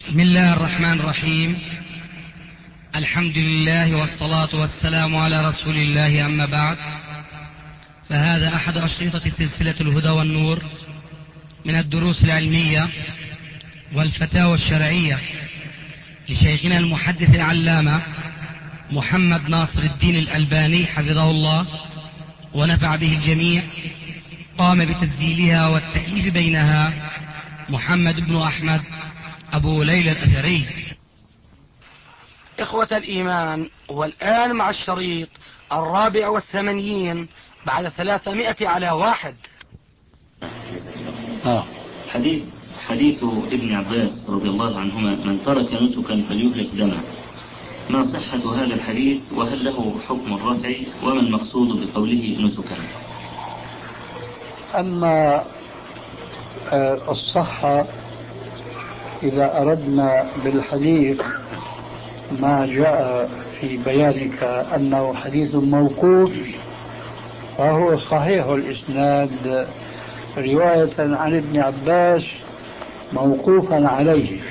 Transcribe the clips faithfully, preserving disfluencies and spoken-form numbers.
بسم الله الرحمن الرحيم. الحمد لله والصلاة والسلام على رسول الله، أما بعد، فهذا أحد أشرطة سلسلة الهدى والنور من الدروس العلمية والفتاوى الشرعية لشيخنا المحدث العلامة محمد ناصر الدين الألباني حفظه الله ونفع به الجميع. قام بتسجيلها والتأليف بينها محمد بن أحمد أبو ليلى الأثري. إخوة الإيمان، والآن مع الشريط الرابع والثمانين بعد ثلاثمائة على واحد. آه. حديث حديث ابن عباس رضي الله عنهما: من ترك نسكا فليهلك دمه. ما صحة هذا الحديث، وهل له حكم الرفع، وما المقصود بقوله نسكا؟ أما الصحة، إذا أردنا بالحديث ما جاء في بيانك أنه حديث موقوف، فهو صحيح الإسناد رواية عن ابن عباس موقوفا عليه.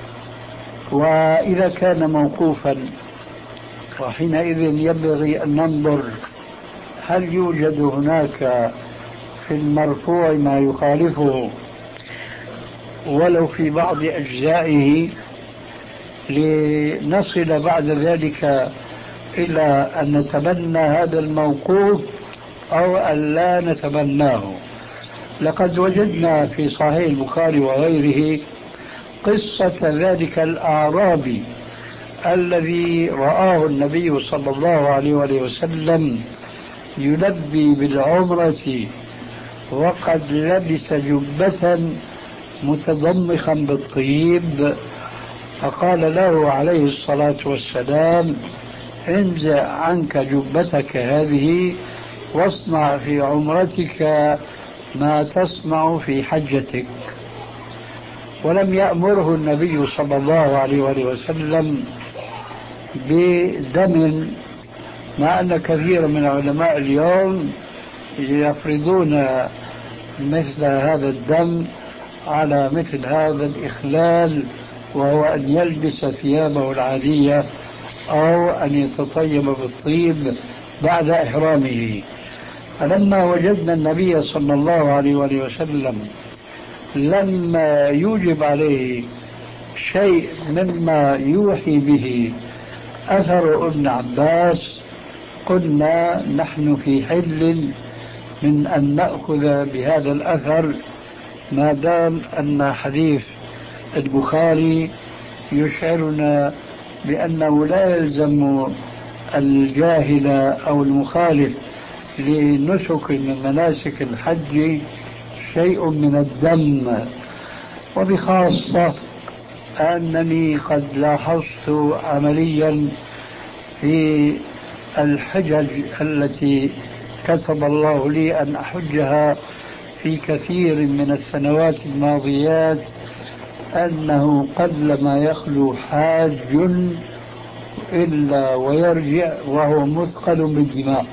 وإذا كان موقوفا وحينئذ ينبغي أن ننظر هل يوجد هناك في المرفوع ما يخالفه ولو في بعض أجزائه، لنصل بعد ذلك إلى أن نتبنى هذا الموقوف أو أن لا نتبناه. لقد وجدنا في صحيح البخاري وغيره قصة ذلك الأعرابي الذي رآه النبي صلى الله عليه وسلم يلبي بالعمرة وقد لبس جبة متضمخا بالطيب، فقال له عليه الصلاة والسلام: انزع عنك جبتك هذه واصنع في عمرتك ما تصنع في حجتك. ولم يأمره النبي صلى الله عليه وسلم بدم، مع أن كثير من علماء اليوم يفرضون مثل هذا الدم على مثل هذا الإخلال، وهو أن يلبس ثيابه العادية أو أن يتطيب بالطيب بعد إحرامه. فلما وجدنا النبي صلى الله عليه وسلم لما يوجب عليه شيء مما يوحي به أثر ابن عباس، قلنا نحن في حل من أن نأخذ بهذا الأثر، ما دام أن حديث البخاري يشعرنا بأنه لا يلزم الجاهل أو المخالف لنسك من مناسك الحج شيء من الدم. وبخاصة أنني قد لاحظت عمليا في الحجج التي كتب الله لي أن أحجها في كثير من السنوات الماضيات أنه قلما يخلو حاج إلا ويرجع وهو مثقل بالدماء،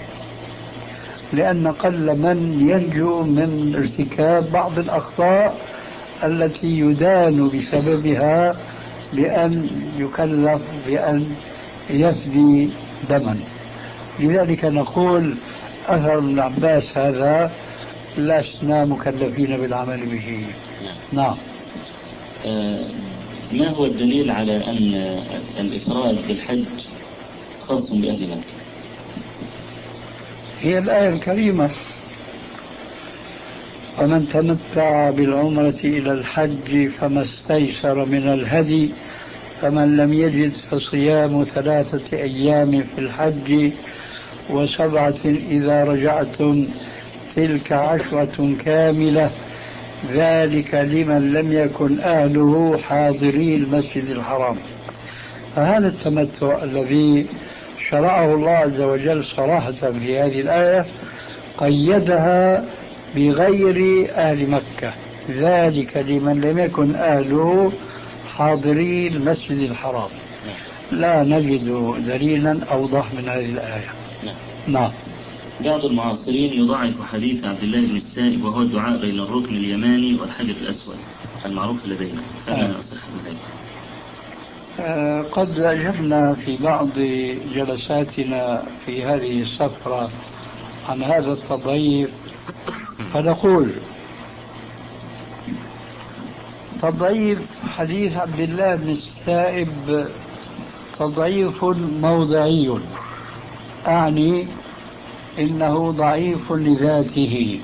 لأن قل من ينجو من ارتكاب بعض الأخطاء التي يدان بسببها بأن يكلف بأن يفدي دما. لذلك نقول أثر ابن عباس هذا لسنا مكلفين بالعمل به. نعم. آه ما هو الدليل على أن الإفراد بالحج خاص بأهل مكة؟ هي الآية الكريمة: ومن تمتع بالعمرة إلى الحج فما استيسر من الهدي فمن لم يجد فصيام ثلاثة أيام في الحج وسبعة إذا رجعتم تلك عشرة كاملة ذلك لمن لم يكن أهله حاضري المسجد الحرام. فهذا التمتع الذي شرعه الله عز وجل صراحة في هذه الآية قيدها بغير أهل مكة، ذلك لمن لم يكن أهله حاضري المسجد الحرام. لا نجد دليلا أوضح من هذه الآية. نعم. بعض المعاصرين يضاعف حديث عبد الله بن السائب وهو الدعاء بين الركن اليماني والحجر الأسود المعروف لدينا، فما صحة ذلك؟ قد أجبنا في بعض جلساتنا في هذه السفرة عن هذا التضعيف، فنقول تضعيف حديث عبد الله بن السائب تضعيف موضعي، أعني إنه ضعيف لذاته،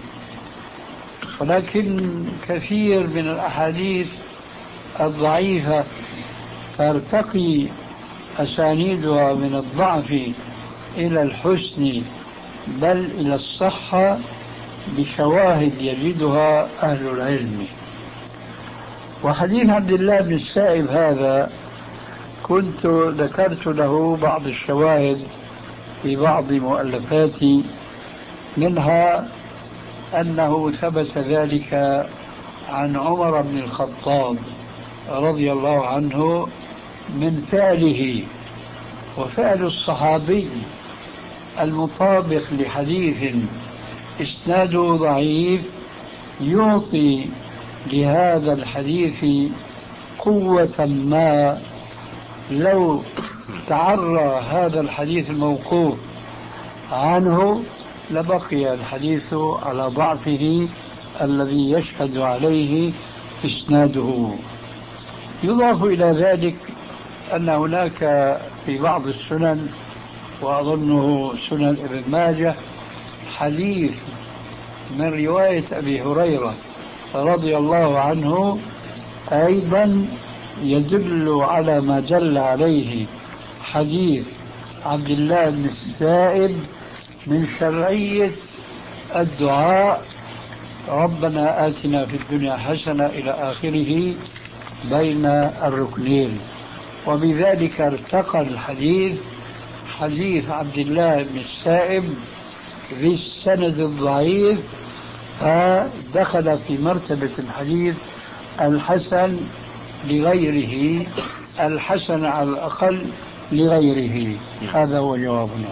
ولكن كثير من الأحاديث الضعيفة ترتقي أسانيدها من الضعف إلى الحسن بل إلى الصحة بشواهد يجدها أهل العلم. وحديث عبد الله بن السائب هذا كنت ذكرت له بعض الشواهد في بعض مؤلفاتي، منها أنه ثبت ذلك عن عمر بن الخطاب رضي الله عنه من فعله، وفعل الصحابي المطابق لحديث إسناده ضعيف يعطي لهذا الحديث قوة ما لو تعرى هذا الحديث الموقوف عنه لبقي الحديث على ضعفه الذي يشهد عليه إسناده. يضاف إلى ذلك أن هناك في بعض السنن وأظنه سنن ابن ماجه حديث من رواية أبي هريرة رضي الله عنه أيضا يدل على ما دل عليه حديث عبد الله بن السائب من شرعية الدعاء ربنا آتنا في الدنيا حسنة إلى آخره بين الركنين، وبذلك ارتقى الحديث حديث عبد الله بن السائب ذي السند الضعيف، فدخل في مرتبة الحديث الحسن لغيره، الحسن على الأقل لغيره. هذا هو جوابنا.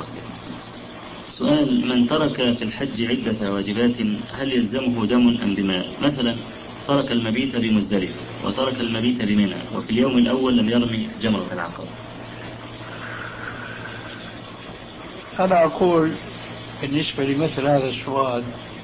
سؤال: من ترك في الحج عدة واجبات هل يلزمه دم أم دماء؟ مثلا ترك المبيت بمزدلفة وترك المبيت بمنى وفي اليوم الأول لم يرمي جمرة العقبة. أنا أقول بالنسبة لمثل هذا السؤال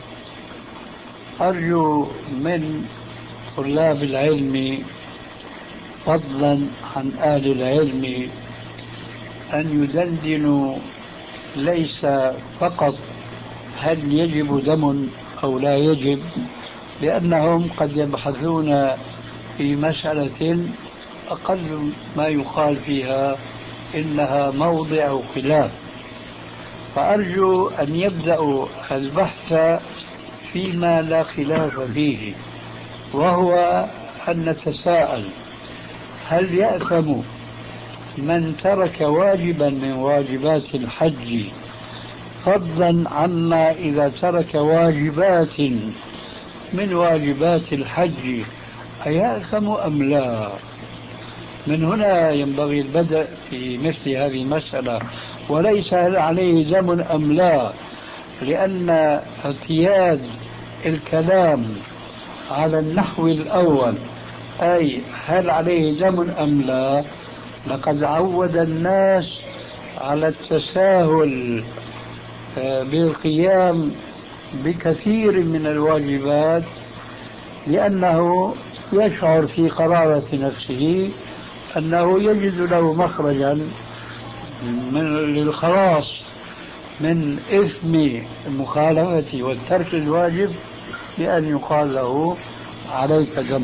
أرجو من طلاب العلم فضلا عن أهل العلم أن يدندنوا ليس فقط هل يجب دم أو لا يجب، لأنهم قد يبحثون في مسألة أقل ما يقال فيها إنها موضع خلاف، فأرجو أن يبدأوا البحث فيما لا خلاف فيه، وهو أن نتساءل هل يأثم من ترك واجبا من واجبات الحج فضلا عما إذا ترك واجبات من واجبات الحج أيأثم أم لا؟ من هنا ينبغي البدء في مثل هذه المسألة، وليس هل عليه دم أم لا، لأن اعتياد الكلام على النحو الأول أي هل عليه دم أم لا لقد عود الناس على التساهل بالقيام بكثير من الواجبات، لأنه يشعر في قرارة نفسه أنه يجد له مخرجا من للخلاص من إثم المخالفة والترك الواجب بأن يقال له عليك دم.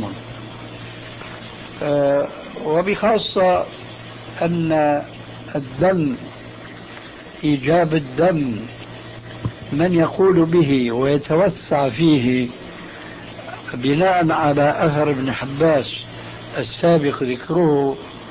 أه وبخاصة أن الدم إيجاب الدم من يقول به ويتوسع فيه بناء على أثر ابن حباس السابق ذكره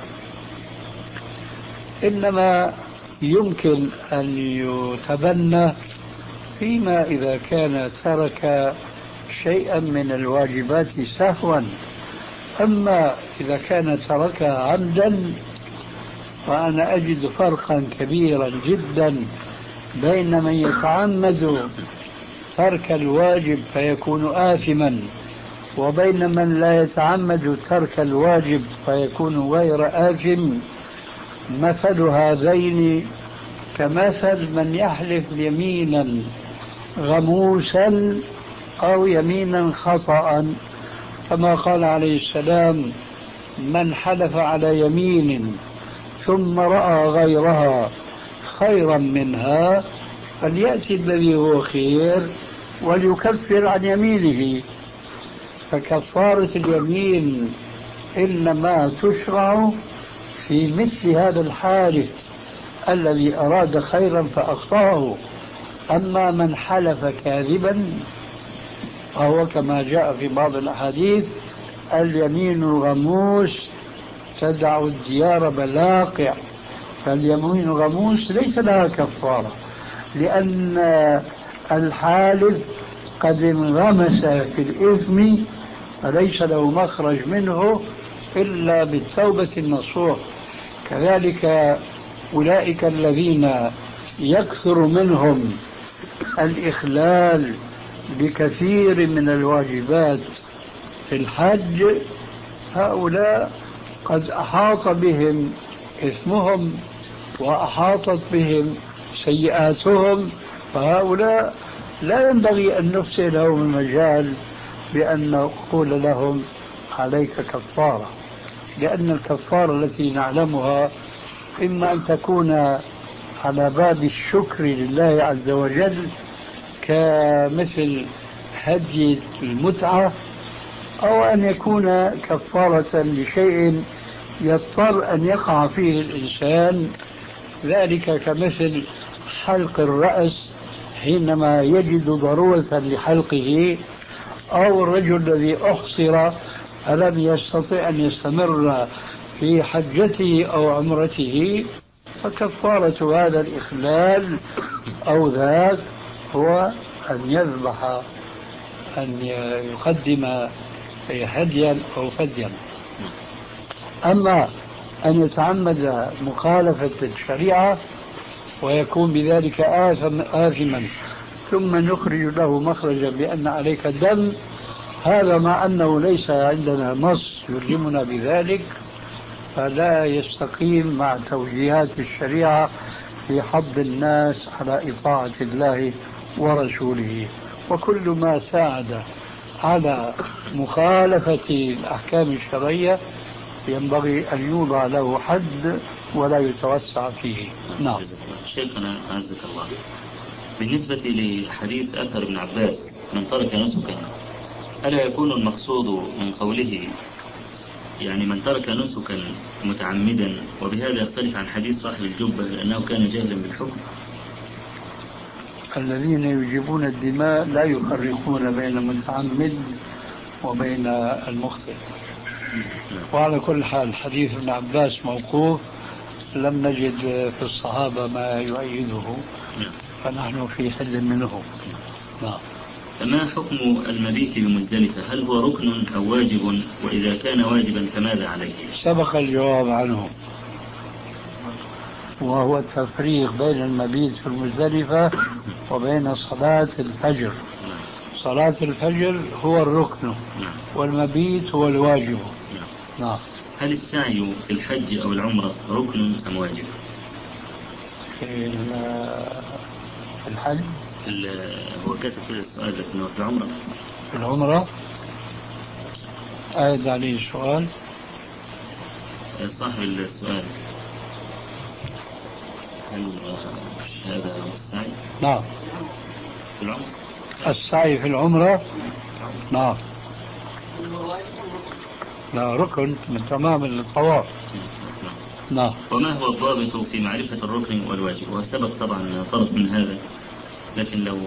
إنما يمكن أن يتبنى فيما إذا كان ترك شيئا من الواجبات سهوا، أما إذا كان تركها عمدا فأنا أجد فرقا كبيرا جدا بين من يتعمد ترك الواجب فيكون آثما وبين من لا يتعمد ترك الواجب فيكون غير آثم، مثل هذين كمثل من يحلف يمينا غموسا أو يمينا خطأ، كما قال عليه السلام: من حلف على يمين ثم رأى غيرها خيرا منها فليأتي الذي هو خير وليكفر عن يمينه. فكفارة اليمين إنما تشرع في مثل هذا الحالف الذي أراد خيرا فأخطأه. أما من حلف كاذبا فهو كما جاء في بعض الأحاديث: اليمين الغموس تدع الديار بلاقع. فاليمين الغموس ليس لها كفارة، لأن الحالف قد انغمس في الإثم فليس له مخرج منه إلا بالتوبة النصوح. كذلك أولئك الذين يكثر منهم الإخلال بكثير من الواجبات في الحج، هؤلاء قد أحاط بهم إثمهم وأحاطت بهم سيئاتهم، فهؤلاء لا ينبغي أن نفسد لهم المجال بأن نقول لهم عليك كفارة، لأن الكفارة التي نعلمها إما أن تكون على باب الشكر لله عز وجل كمثل هدي المتعة، أو أن يكون كفارة لشيء يضطر أن يقع فيه الإنسان، ذلك كمثل حلق الرأس حينما يجد ضرورة لحلقه، أو الرجل الذي أحصر فلم يستطع أن يستمر في حجته أو عمرته، فكفارة هذا الإخلال أو ذاك هو أن يذبح، أن يقدم هديا أو فديا. أما أن يتعمد مخالفة الشريعة ويكون بذلك آثم آثما ثم نخرج له مخرجا بأن عليك الدم، هذا مع أنه ليس عندنا نص يلزمنا بذلك، فلا يستقيم مع توجيهات الشريعة في حض الناس على إطاعة الله ورسوله. وكل ما ساعد على مخالفة الأحكام الشرعية ينبغي أن يوضع له حد ولا يتوسع فيه. نعم. شيخنا عزك الله، بالنسبة لحديث أثر ابن عباس: من ترك نسكا، ألا يكون المقصود من قوله يعني من ترك نسكا متعمدا، وبهذا يختلف عن حديث صاحب الجبة لأنه كان جاهلا بالحكم؟ الذين يجيبون الدماء لا يفرقون بين المتعمد وبين المخطئ. وعلى كل حال حديث ابن عباس موقوف، لم نجد في الصحابة ما يؤيده، فنحن في حل منه. نعم. ما حكم المبيت بمزدلفة؟ هل هو ركن أو واجب؟ وإذا كان واجبا فماذا عليه؟ سبق الجواب عنه، وهو التفريق بين المبيت في المزدلفة وبين صلاة الفجر. صلاة الفجر هو الركن والمبيت هو الواجب. نعم. هل السعي في الحج أو العمرة ركن أم واجب؟ في الحج هو كاتب كده السؤال، لكنه في العمرة. في العمرة أعد عليه السؤال صاحب السؤال: هل هذا السعي؟ نعم. في العمرة. السعي في العمرة نعم، لا ركن من تمام الطواف. نعم. وما هو الضابط في معرفة الركن والواجب؟ وسبق طبعا طرف من هذا، لكن لو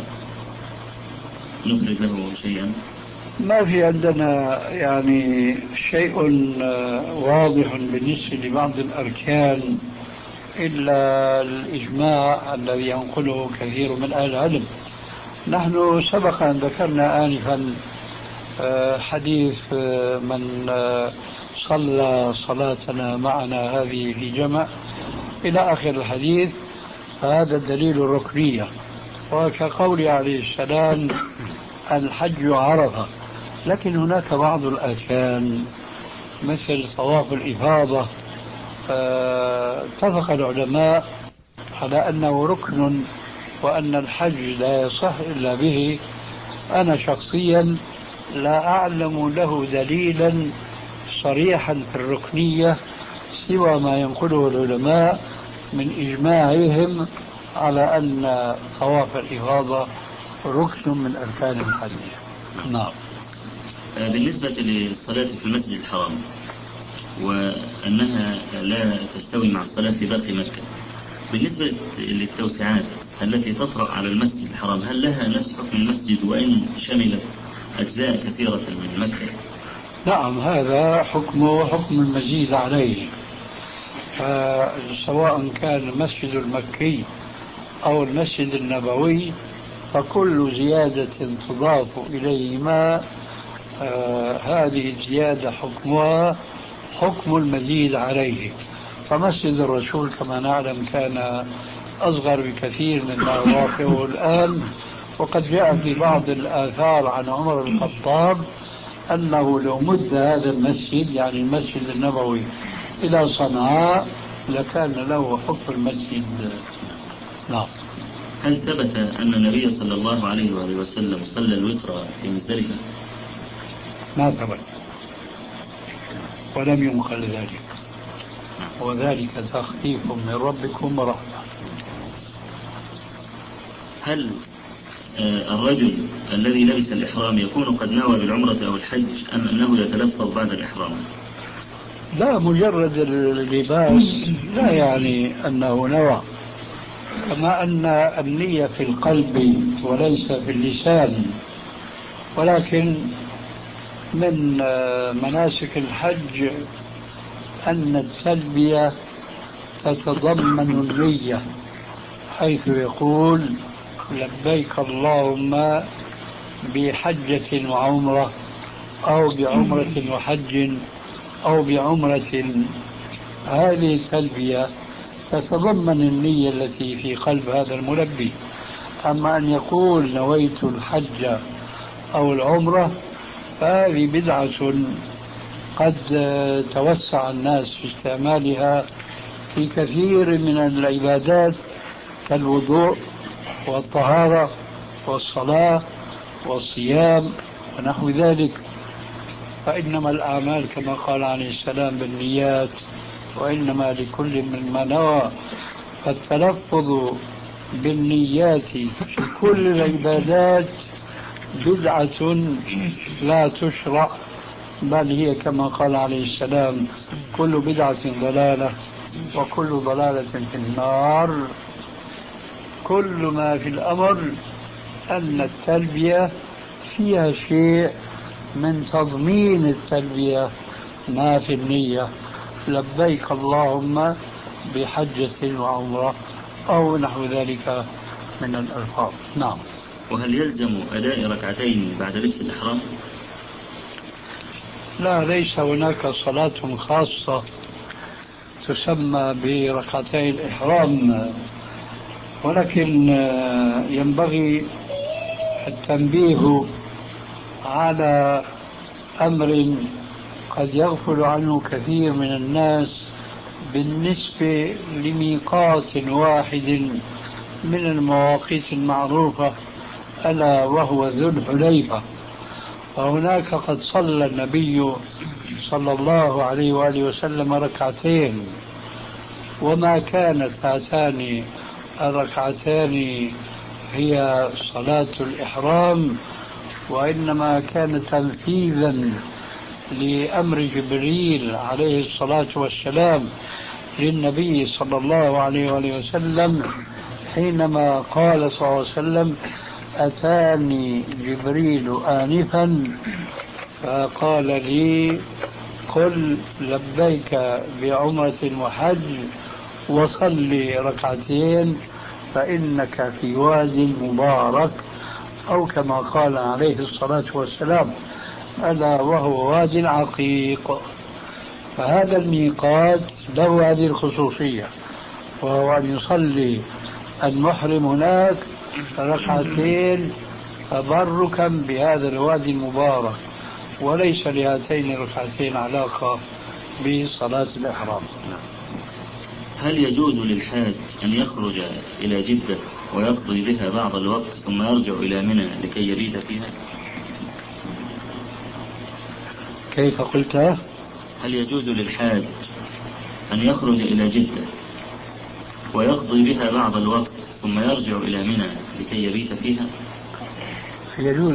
نفرد له شيئا. ما في عندنا يعني شيء واضح بالنسبة لبعض الأركان إلا الإجماع الذي ينقله كثير من أهل العلم. نحن سبق أن ذكرنا آنفا حديث من صلى صلاتنا معنا هذه في جمع إلى آخر الحديث، فهذا الدليل الركنية. وكقول عليه السلام: الحج عرفة، لكن هناك بعض الأركان مثل طواف الإفاضة اتفق العلماء على أنه ركن وأن الحج لا يصح إلا به. أنا شخصيا لا أعلم له دليلا صريحا في الركنية سوى ما ينقله العلماء من إجماعهم على أن طواف الإفاضة ركن من أركان الحج. نعم. بالنسبة للصلاة في المسجد الحرام وأنها لا تستوي مع الصلاة في باقي مكة، بالنسبة للتوسعات التي تطرأ على المسجد الحرام هل لها نفس حكم المسجد وإن شملت أجزاء كثيرة من مكة؟ نعم، هذا حكمه حكم المزيد عليه، سواء كان المسجد المكي أو المسجد النبوي فكل زيادة تضاف إليهما آه هذه الزيادة حكمها حكم المزيد عليه. فمسجد الرسول كما نعلم كان أصغر بكثير مما واقعه الآن، وقد جاء في بعض الآثار عن عمر بن الخطاب أنه لو مد هذا المسجد يعني المسجد النبوي إلى صنعاء لكان له حكم المسجد. نعم. هل ثبت أن النبي صلى الله عليه وآله وسلم صلى الوتر في مزدلفة؟ ما ثبت ولم ينقل ذلك، وذلك تخفيف من ربكم ورحمة. هل الرجل الذي لبس الإحرام يكون قد نوى بالعمرة أو الحج أم أنه يتلفظ بعد الإحرام؟ لا، مجرد اللباس لا يعني أنه نوى، كما أن النية في القلب وليس في اللسان. ولكن من مناسك الحج أن التلبية تتضمن النية، حيث يقول لبيك اللهم بحجة وعمرة أو بعمرة وحج أو بعمرة. هذه التلبية تتضمن النية التي في قلب هذا الملبي. أما أن يقول نويت الحج أو العمرة فهذه بدعة قد توسع الناس في استعمالها في كثير من العبادات كالوضوء والطهارة والصلاة والصيام ونحو ذلك. فإنما الأعمال كما قال عليه السلام بالنيات وإنما لكل من ما نوى. فالتلفظ بالنيات في كل العبادات بدعة لا تشرع، بل هي كما قال عليه السلام كل بدعة ضلالة وكل ضلالة في النار. كل ما في الأمر أن التلبية فيها شيء من تضمين التلبية ما في النية، لبيك اللهم بحجة وعمرة أو نحو ذلك من الألفاظ. نعم. وهل يلزم أداء ركعتين بعد لبس الإحرام؟ لا، ليس هناك صلاة خاصة تسمى بركعتي الإحرام، ولكن ينبغي التنبيه على أمر قد يغفل عنه كثير من الناس بالنسبة لميقات واحد من المواقيت المعروفة ألا وهو ذو الحليفة. وهناك قد صلى النبي صلى الله عليه وآله وسلم ركعتين، وما كانت هاتان الركعتان هي صلاة الإحرام، وإنما كان تنفيذا لأمر جبريل عليه الصلاة والسلام للنبي صلى الله عليه وآله وسلم حينما قال صلى الله عليه وسلم أتاني جبريل آنفا فقال لي قل لبيك بعمرة وحج وصلي ركعتين فإنك في واد مبارك، أو كما قال عليه الصلاة والسلام ألا وهو واد عقيق. فهذا الميقات له هذه الخصوصية، وهو أن يصلي المحرم هناك ركعتين تبركا بهذا الوادي المبارك. وليس لهاتين الركعتين علاقة بصلاة الإحرام. هل يجوز للحاج أن يخرج إلى جدة ويقضي بها بعض الوقت ثم يرجع إلى منى لكي يبيت فيها؟ كيف قلت؟ هل يجوز للحاج أن يخرج إلى جدة ويقضي بها بعض الوقت ثم يرجع إلى منى لكي يبيت فيها؟ يجوز،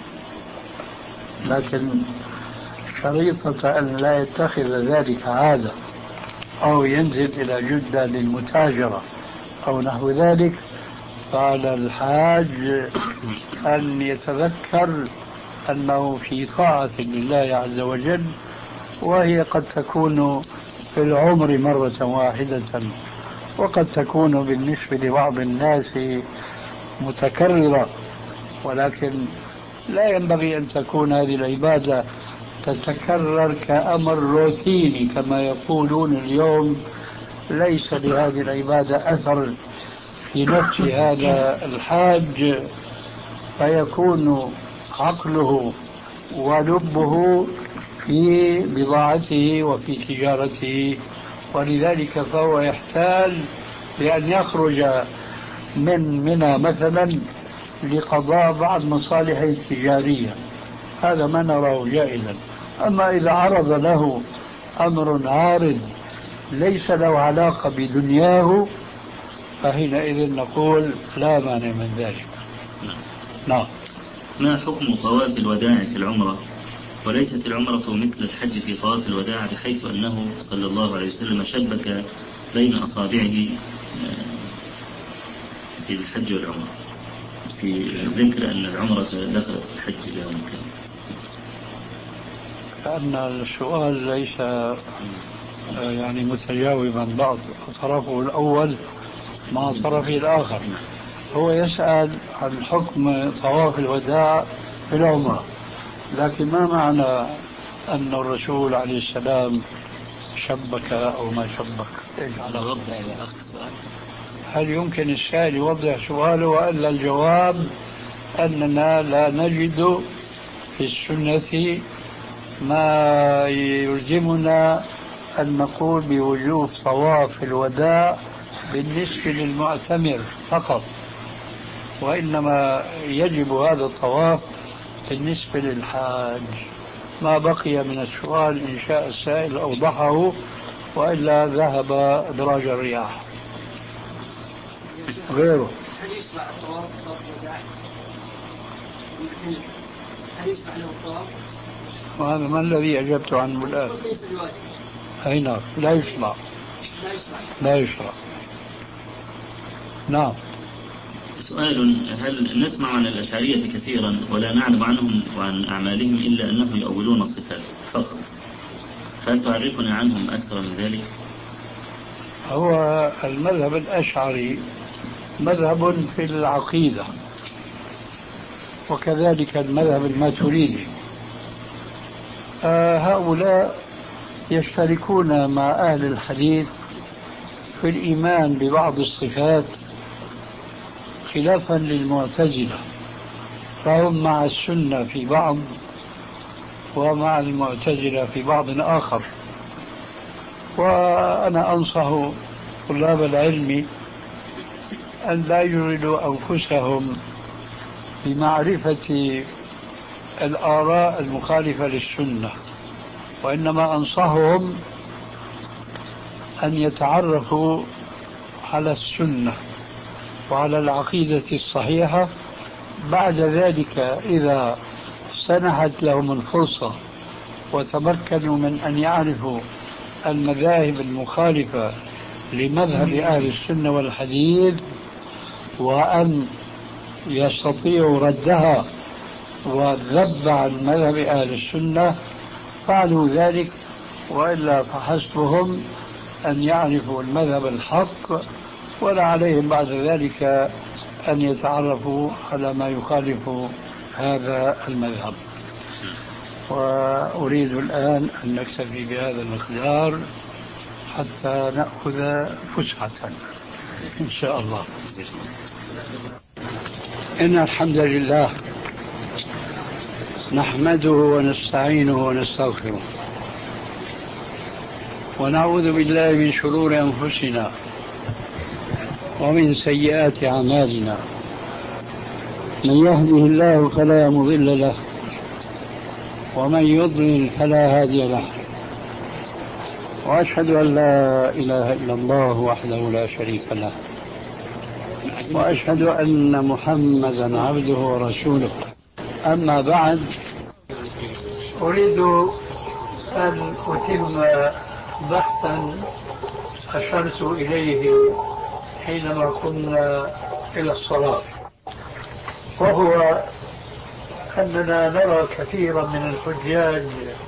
لكن شريطة أن لا يتخذ ذلك عادة أو ينزل إلى جدة للمتاجرة أو نحو ذلك. فعلى الحاج أن يتذكر أنه في طاعة لله عز وجل، وهي قد تكون في العمر مرة واحدة، وقد تكون بالنسبة لبعض الناس متكررة، ولكن لا ينبغي أن تكون هذه العبادة تتكرر كأمر روتيني كما يقولون اليوم. ليس لهذه العبادة أثر في نفس هذا الحاج، فيكون عقله ولبه في بضاعته وفي تجارته، ولذلك فهو يحتاج لأن يخرج من منى مثلا لقضاء بعض مصالحه التجارية. هذا ما نراه جائزا. أما إذا عرض له أمر عارض ليس له علاقة بدنياه فحينئذ نقول لا مانع من ذلك. نعم. ما حكم طواف الوداع في العمرة؟ وليست العمرة مثل الحج في طواف الوداع، بحيث أنه صلى الله عليه وسلم شبك بين أصابعه في الحج والعمرة في ذكر أن العمرة دخلت الحج بيوم كامل. لأن السؤال ليس يعني متجاوبا بعض طرفه الأول مع طرفه الآخر. هو يسأل عن حكم طواف الوداع في العمرة، لكن ما معنى أن الرسول عليه السلام شبك أو ما شبك؟ هل يمكن السائل يوضح سؤاله، وإلا الجواب أننا لا نجد في السنة ما يلزمنا أن نقول بوجوب طواف الوداع بالنسبة للمعتمر فقط، وإنما يجب هذا الطواف بالنسبة للحاج. ما بقي من السؤال إن شاء السائل أوضحه، وإلا ذهب دراج الرياح. غيره هل يشرع الطواف طواف الوداع؟ هل يشرع له الطواف؟ وهذا ما الذي أجبت عنه الآن؟ أي نعم، لا يشرع. لا يشرع. لا يشرع. نعم. سؤال: هل نسمع عن الأشعرية كثيرا ولا نعلم عنهم وعن أعمالهم إلا أنهم يؤولون الصفات فقط، هل تعرفنا عنهم أكثر من ذلك؟ هو المذهب الأشعري مذهب في العقيدة، وكذلك المذهب الماتريدي. هؤلاء يشتركون مع أهل الحديث في الإيمان ببعض الصفات خلافا للمعتزلة، فهم مع السنة في بعض ومع المعتزلة في بعض آخر. وأنا أنصح طلاب العلم أن لا يجردوا أنفسهم بمعرفة الآراء المخالفة للسنة، وإنما أنصحهم أن يتعرفوا على السنة وعلى العقيدة الصحيحة. بعد ذلك إذا سنحت لهم الفرصة وتمكنوا من أن يعرفوا المذاهب المخالفة لمذهب أهل السنة والحديث وأن يستطيعوا ردها والذب عن مذهب أهل السنة فعلوا ذلك، وإلا فحسبهم أن يعرفوا المذهب الحق، ولا عليهم بعد ذلك أن يتعرفوا على ما يخالف هذا المذهب. وأريد الآن أن نكتفي بهذا المقدار حتى نأخذ فسحة إن شاء الله. إن الحمد لله نحمده ونستعينه ونستغفره ونعوذ بالله من شرور أنفسنا ومن سيئات أعمالنا. من يهده الله فلا مضل له ومن يضلل فلا هادي له، وأشهد أن لا إله إلا الله وحده لا شريك له، وأشهد أن محمدا عبده ورسوله. أما بعد، أريد أن أتم بحثا أشرت إليه حينما كنا إلى الصلاة، وهو أننا نرى كثيرا من الحجاج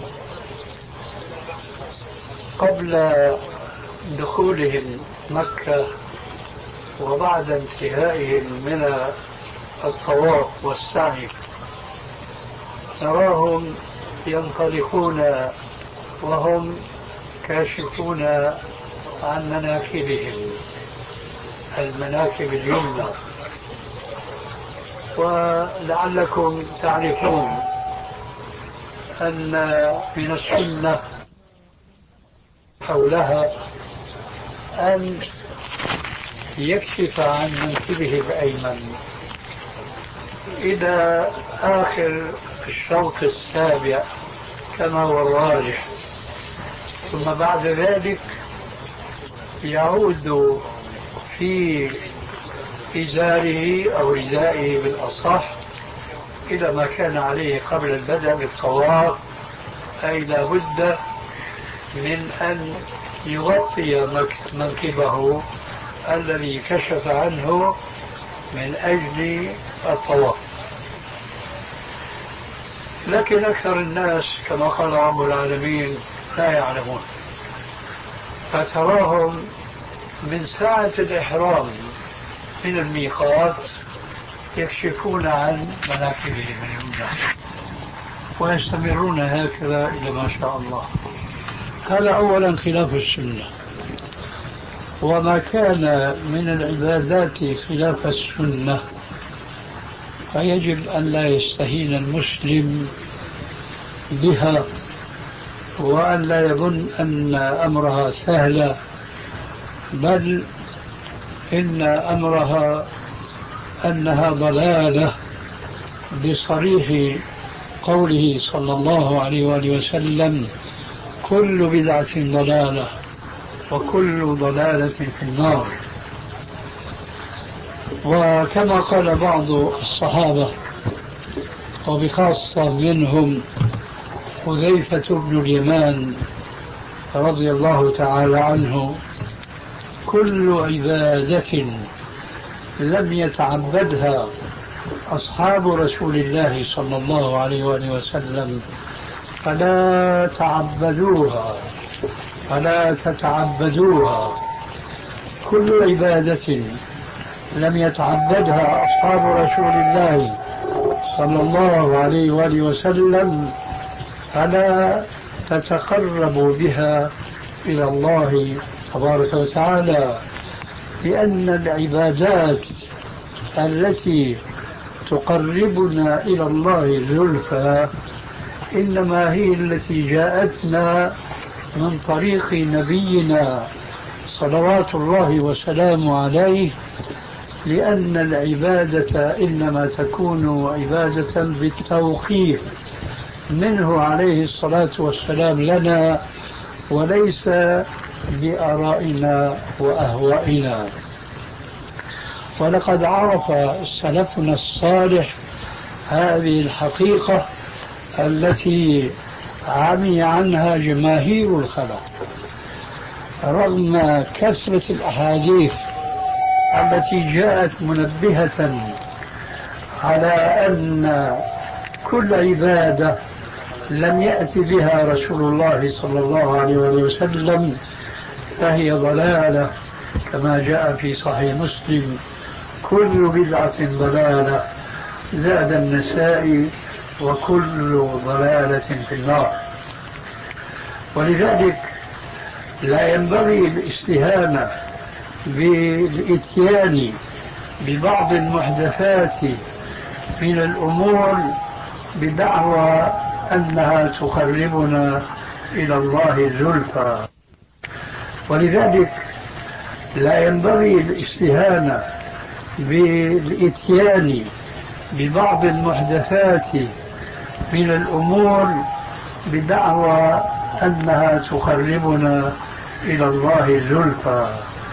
قبل دخولهم مكة وبعد انتهائهم من الطواف والسعي نراهم ينطلقون وهم كاشفون عن مناكبهم، المناكب اليمنى. ولعلكم تعرفون أن من السنة حولها أن يكشف عن منكبه الأيمن إلى آخر الشوط السابع كما هو الراجح، ثم بعد ذلك يعود في إزاره أو ردائه بالأصح إلى ما كان عليه قبل البدء بالطواف، أي لا بد من أن يغطي منكبه الذي كشف عنه من أجل الطواف. لكن أكثر الناس كما قال رب العالمين لا يعلمون، فتراهم من ساعة الإحرام من الميقات يكشفون عن مناكبهم اليمنى ويستمرون هكذا إلى ما شاء الله. هذا أولا خلاف السنة، وما كان من العبادات خلاف السنة فيجب أن لا يستهين المسلم بها، وأن لا يظن أن أمرها سهلة، بل إن أمرها أنها ضلالة بصريح قوله صلى الله عليه وآله وسلم: كل بدعة ضلالة وكل ضلالة في النار. وكما قال بعض الصحابة وبخاصة منهم حذيفة بن اليمان رضي الله تعالى عنه: كل عبادة لم يتعبدها أصحاب رسول الله صلى الله عليه وآله وسلم فلا تعبدوها فلا تتعبدوها. كل عبادة لم يتعبدها أصحاب رسول الله صلى الله عليه وآله وسلم فلا تتقربوا بها إلى الله تبارك وتعالى، لأن العبادات التي تقربنا إلى الله زلفى إنما هي التي جاءتنا من طريق نبينا صلوات الله وسلامه عليه، لأن العبادة إنما تكون عبادة بالتوقيف منه عليه الصلاة والسلام لنا، وليس بآرائنا وأهوائنا. ولقد عرف سلفنا الصالح هذه الحقيقة التي عمي عنها جماهير الخلق، رغم كثرة الأحاديث التي جاءت منبهة على أن كل عبادة لم يأتي بها رسول الله صلى الله عليه وسلم فهي ضلالة، كما جاء في صحيح مسلم: كل بدعة ضلالة، زاد النسائي: وكل ضلالة في النار. ولذلك لا ينبغي الاستهانة بالإتيان ببعض المحدثات من الأمور بدعوى أنها تقربنا إلى الله زلفى. ولذلك لا ينبغي الاستهانة بالإتيان ببعض المحدثات من الأمور بدعوى أنها تقربنا إلى الله زلفى.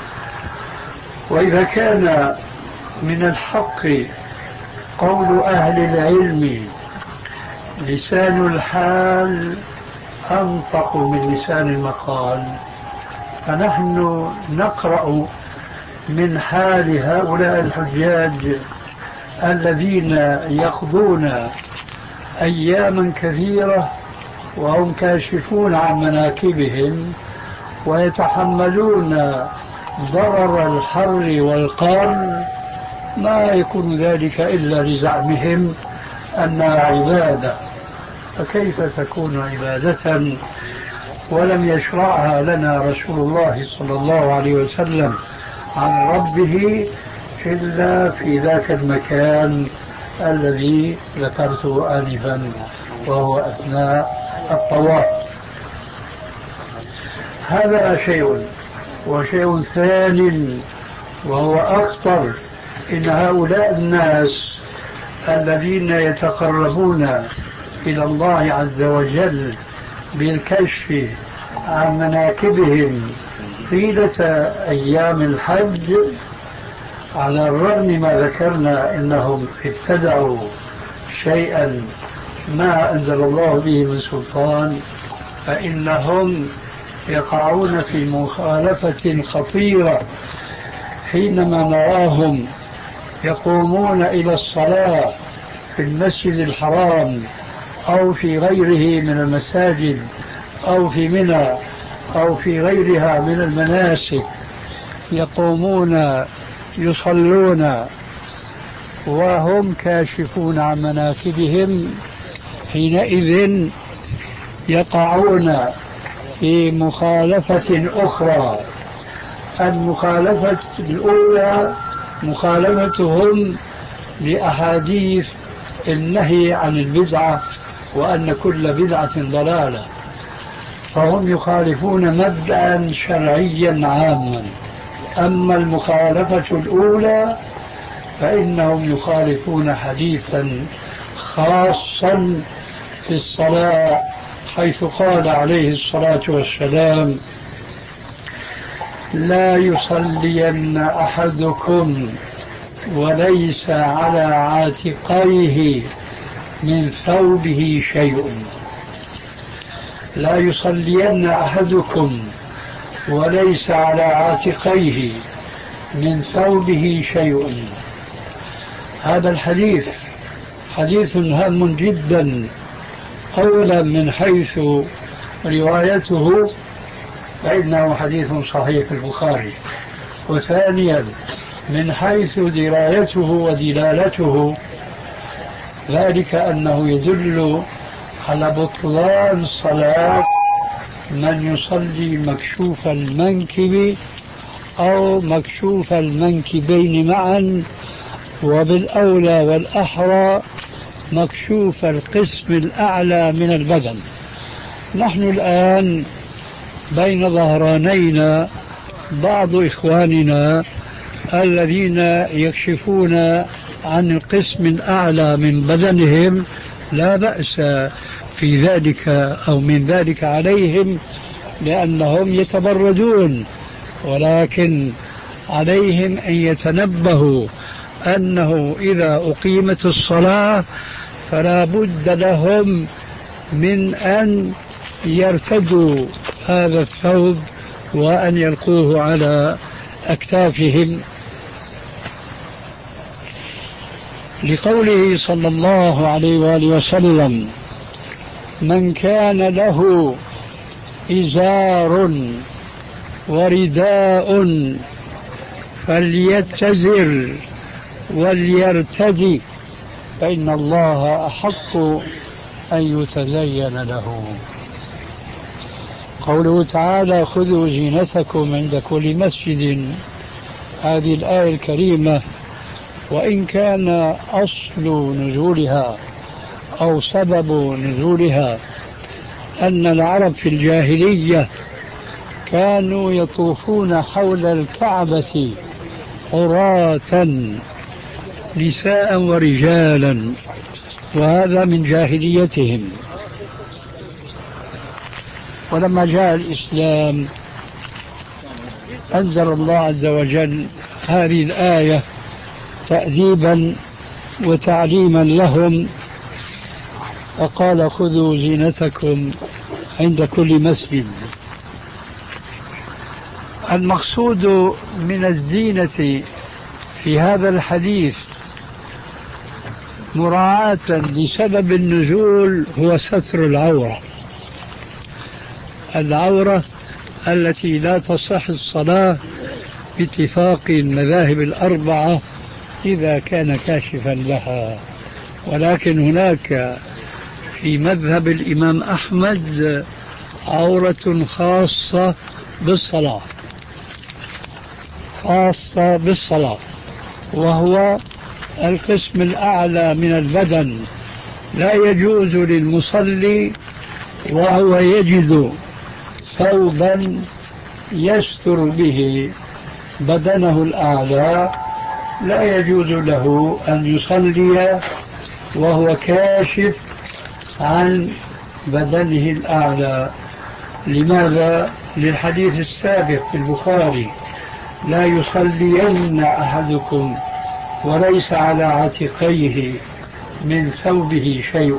وإذا كان من الحق قول أهل العلم لسان الحال أنطق من لسان المقال، فنحن نقرأ من حال هؤلاء الحجاج الذين يقضون أياما كثيرة وهم كاشفون عن مناكبهم ويتحملون ضرر الحر والقار، ما يكون ذلك إلا لزعمهم أنها عبادة. فكيف تكون عبادة ولم يشرعها لنا رسول الله صلى الله عليه وسلم عن ربه إلا في ذاك المكان الذي ذكرته آنفا وهو أثناء الطواف؟ هذا شيء. وشيء ثاني وهو أخطر، إن هؤلاء الناس الذين يتقربون إلى الله عز وجل بالكشف عن مناكبهم طيلة أيام الحج، على الرغم ما ذكرنا إنهم ابتدعوا شيئا ما أنزل الله به من سلطان، فإنهم يقعون في مخالفة خطيرة حينما نراهم يقومون إلى الصلاة في المسجد الحرام أو في غيره من المساجد أو في منى أو في غيرها من المناسك، يقومون يصلون وهم كاشفون عن مناكبهم، حينئذ يقعون في مخالفة أخرى. المخالفة الأولى مخالفتهم لأحاديث النهي عن البدعة وأن كل بدعة ضلالة، فهم يخالفون مبدأ شرعيا عاما. أما المخالفة الأولى فإنهم يخالفون حديثا خاصا في الصلاة، حيث قال عليه الصلاة والسلام: لا يصلين أحدكم وليس على عاتقيه من ثوبه شيء. لا يصلين أحدكم وليس على عاتقيه من ثوبه شيء. هذا الحديث حديث هام جدا، أولا من حيث روايته فإنه حديث صحيح في البخاري، وثانيا من حيث درايته ودلالته، ذلك أنه يدل على بطلان صلاة من يصلي مكشوف المنكب أو مكشوف المنكبين معا، وبالأولى والأحرى مكشوف القسم الأعلى من البدن. نحن الآن بين ظهرانينا بعض إخواننا الذين يكشفون عن القسم الأعلى من بدنهم، لا بأس في ذلك أو من ذلك عليهم لأنهم يتبردون، ولكن عليهم أن يتنبهوا أنه إذا أقيمت الصلاة فلا بد لهم من أن يرتدوا هذا الثوب وأن يلقوه على أكتافهم، لقوله صلى الله عليه وآله وسلم: من كان له إزار ورداء فليتزر وليرتدي فإن الله أحق أن يتزين له. قوله تعالى: خذوا زينتكم عند كل مسجد، هذه الآية الكريمة وإن كان أصل نزولها أو سبب نزولها أن العرب في الجاهلية كانوا يطوفون حول الكعبة عراة نساء ورجالا، وهذا من جاهليتهم. ولما جاء الإسلام أنزل الله عز وجل هذه الآية تأديبا وتعليما لهم، وقال خذوا زينتكم عند كل مسجد. المقصود من الزينة في هذا الحديث مراعاة لسبب النزول هو ستر العورة، العورة التي لا تصح الصلاة باتفاق المذاهب الأربعة إذا كان كاشفا لها. ولكن هناك في مذهب الإمام أحمد عورة خاصة بالصلاة، خاصة بالصلاة، وهو القسم الأعلى من البدن. لا يجوز للمصلي وهو يجد ثوبا يستر به بدنه الأعلى، لا يجوز له أن يصلي وهو كاشف عن بدنه الأعلى. لماذا؟ للحديث السابق في البخاري: لا يصلين أحدكم وليس على عاتقيه من ثوبه شيء.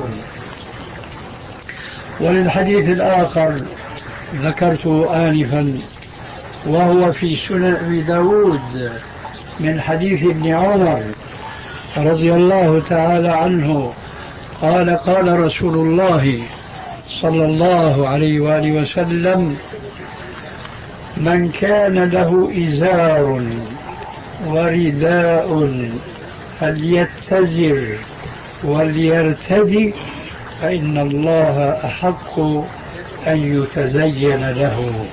وللحديث الآخر ذكرته آنفا وهو في سنن أبي داود من حديث ابن عمر رضي الله تعالى عنه قال: قال رسول الله صلى الله عليه وآله وسلم: من كان له إزار ورداء فليتزر وليرتدي فإن الله أحق أن يتزين له.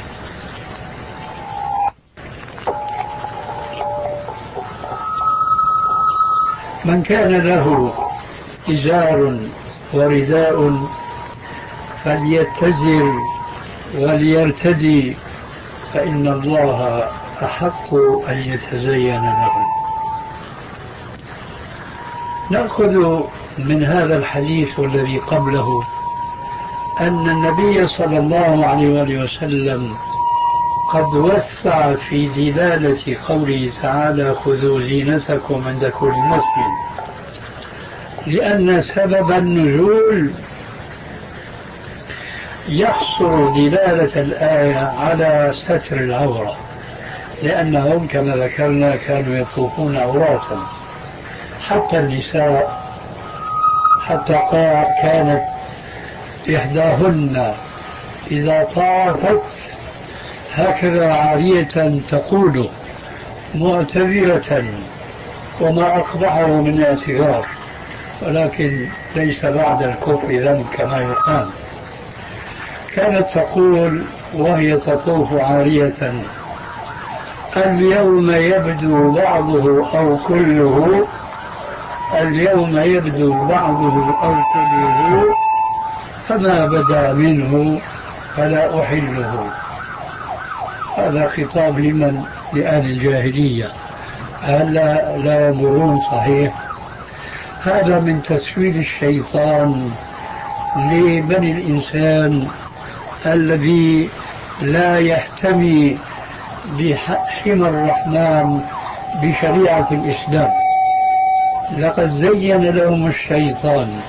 من كان له إزار ورداء فليتزر وليرتدي فإن الله أحق أن يتزين له. نأخذ من هذا الحديث والذي قبله أن النبي صلى الله عليه وآله وسلم قد وسع في دلالة قوله تعالى: خذوا زينتكم عند كل مسجد، لأن سبب النزول يحصر دلالة الآية على ستر العورة، لأنهم كما ذكرنا كانوا يطوفون عراة، حتى النساء، حتى كانت إحداهن إذا طافت هكذا عارية تقول معتذرة، وما أقبحه من اعتذار، ولكن ليس بعد الكفر ذنب كما يقال. كانت تقول وهي تطوف عارية: اليوم يبدو بعضه أو كله، اليوم يبدو بعضه أو كله، فما بدا منه فلا أحله. هذا خطاب لمن؟ لأهل الجاهلية. هلا لا يمرون صحيح؟ هذا من تسويل الشيطان لبني الإنسان الذي لا يحتمي بحمى الرحمن بشريعة الإسلام. لقد زين لهم الشيطان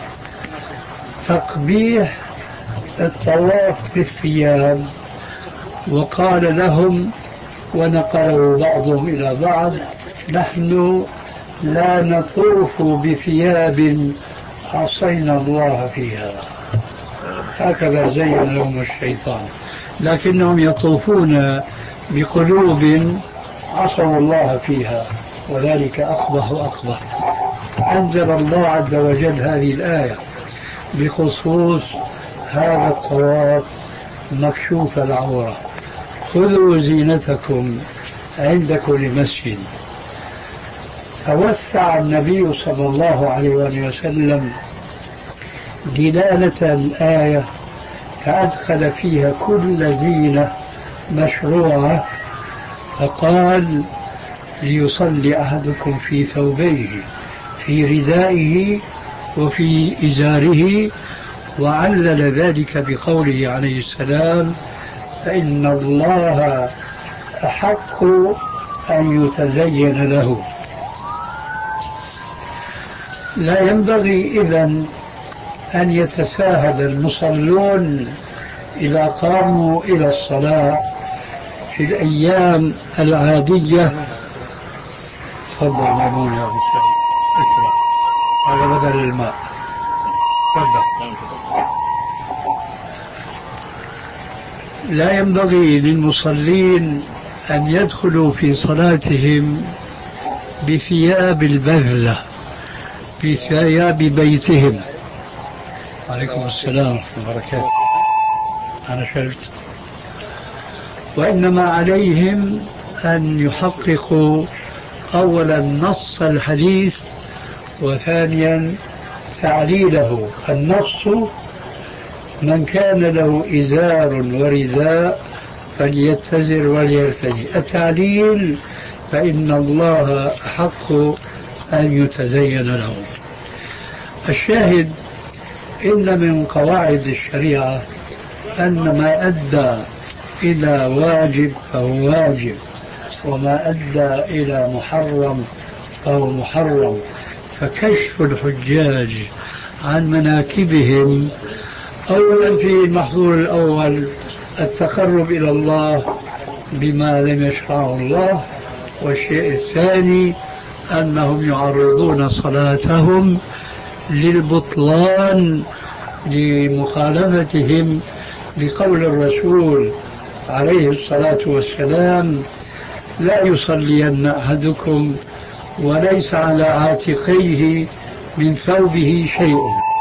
تقبيح الطواف بالثياب، وقال لهم ونقله بعضهم إلى بعض: نحن لا نطوف بثياب عصينا الله فيها. هكذا زين لهم الشيطان، لكنهم يطوفون بقلوب عصوا الله فيها، وذلك أقبح وأقبح. أنزل الله عز وجل هذه الآية بخصوص هذا الطواف مكشوف العورة: خذوا زينتكم عند كل مسجد. فوسع النبي صلى الله عليه وسلم دلالة الآية فأدخل فيها كل زينة مشروعة، فقال ليصلي أحدكم في ثوبيه، في ردائه وفي إزاره، وعلل ذلك بقوله عليه السلام فإن الله أحق أن يتزين له. لا ينبغي إذن أن يتساهل المصلون إذا قاموا إلى الصلاة في الأيام العادية. تفضل ميمون يا أبو سعيد، هذا بدل الماء. تفضل. لا ينبغي للمصلين أن يدخلوا في صلاتهم بثياب البذلة، في ثياب بيتهم. عليكم السلام ورحمة الله وبركاته. أنا شرت. وإنما عليهم أن يحققوا أولا نص الحديث، وثانيا تعليله. النص من كان له إزار ورداء فليتزر وليرتدي. التعليل فإن الله أحق أن يتزين له. الشاهد إن من قواعد الشريعة أن ما أدى إلى واجب فهو واجب، وما أدى إلى محرم فهو محرم. فكشف الحجاج عن مناكبهم أولا في المحظور الأول التقرب إلى الله بما لم يشرعه الله، والشيء الثاني أنهم يعرضون صلاتهم للبطلان لمخالفتهم لقول الرسول عليه الصلاة والسلام لا يصلين أحدكم وليس على عاتقيه من ثوبه شيء.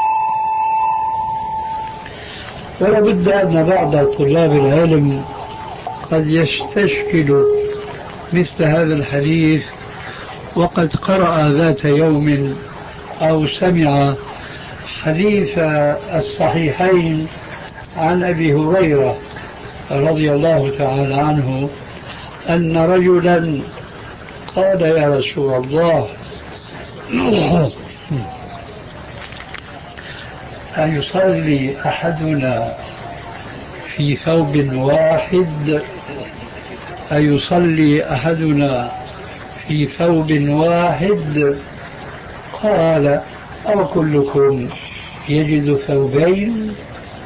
ولا بد أن بعض طلاب العلم قد يستشكل مثل هذا الحديث وقد قرأ ذات يوم أو سمع حديث الصحيحين عن أبي هريرة رضي الله تعالى عنه أن رجلا قال يا رسول الله أيصلي أحدنا في ثوب واحد أيصلي أحدنا في ثوب واحد؟ قال أو كلكم يجد ثوبين؟